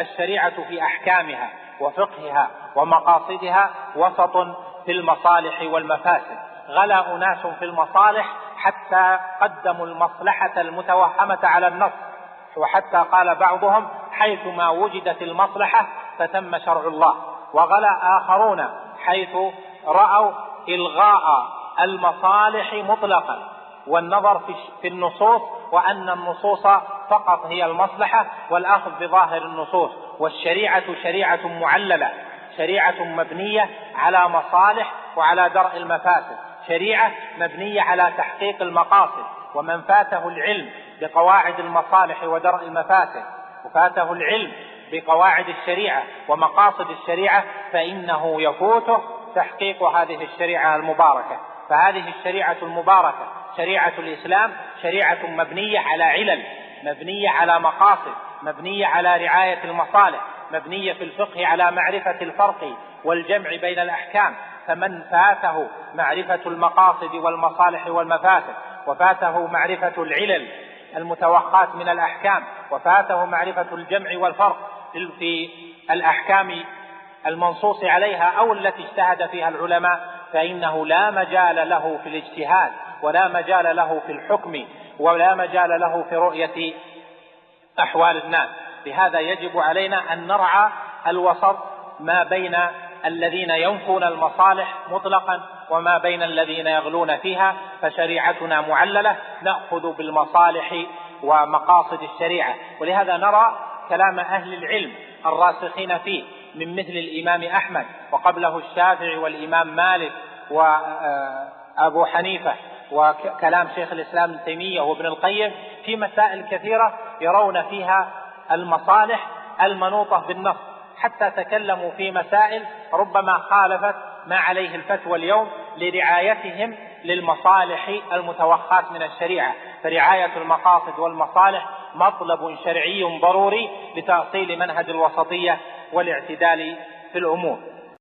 الشريعة في أحكامها وفقهها ومقاصدها وسط في المصالح والمفاسد. غلا أناس في المصالح حتى قدموا المصلحة المتوهمة على النص، وحتى قال بعضهم حيثما وجدت المصلحة فتم شرع الله. وغلا آخرون حيث رأوا إلغاء المصالح مطلقا والنظر في النصوص، وأن النصوص فقط هي المصلحة والأخذ بظاهر النصوص. والشريعة شريعة معللة، شريعة مبنية على مصالح وعلى درء المفاسد، شريعة مبنية على تحقيق المقاصد. ومن فاته العلم بقواعد المصالح ودرء المفاسد وفاته العلم بقواعد الشريعة ومقاصد الشريعة فإنه يفوته تحقيق هذه الشريعة المباركة. فهذه الشريعة المباركة شريعة الإسلام شريعة مبنية على علل، مبنية على مقاصد، مبنية على رعاية المصالح، مبنية في الفقه على معرفة الفرق والجمع بين الأحكام. فمن فاته معرفة المقاصد والمصالح والمفاسد، وفاته معرفة العلل المتوخاة من الأحكام، وفاته معرفة الجمع والفرق في الأحكام المنصوص عليها أو التي اجتهد فيها العلماء، فإنه لا مجال له في الاجتهاد ولا مجال له في الحكم ولا مجال له في رؤية أحوال الناس. لهذا يجب علينا أن نرعى الوسط ما بين الذين ينفون المصالح مطلقا وما بين الذين يغلون فيها. فشريعتنا معللة، نأخذ بالمصالح ومقاصد الشريعة. ولهذا نرى كلام أهل العلم الراسخين فيه من مثل الإمام أحمد وقبله الشافعي والإمام مالك وأبو حنيفة، وكلام شيخ الإسلام ابن تيمية وابن القيم في مسائل كثيرة يرون فيها المصالح المنوطة بالنص، حتى تكلموا في مسائل ربما خالفت ما عليه الفتوى اليوم لرعايتهم للمصالح المتوخاة من الشريعة. فرعاية المقاصد والمصالح مطلب شرعي ضروري لتأصيل منهج الوسطية والاعتدال في الأمور.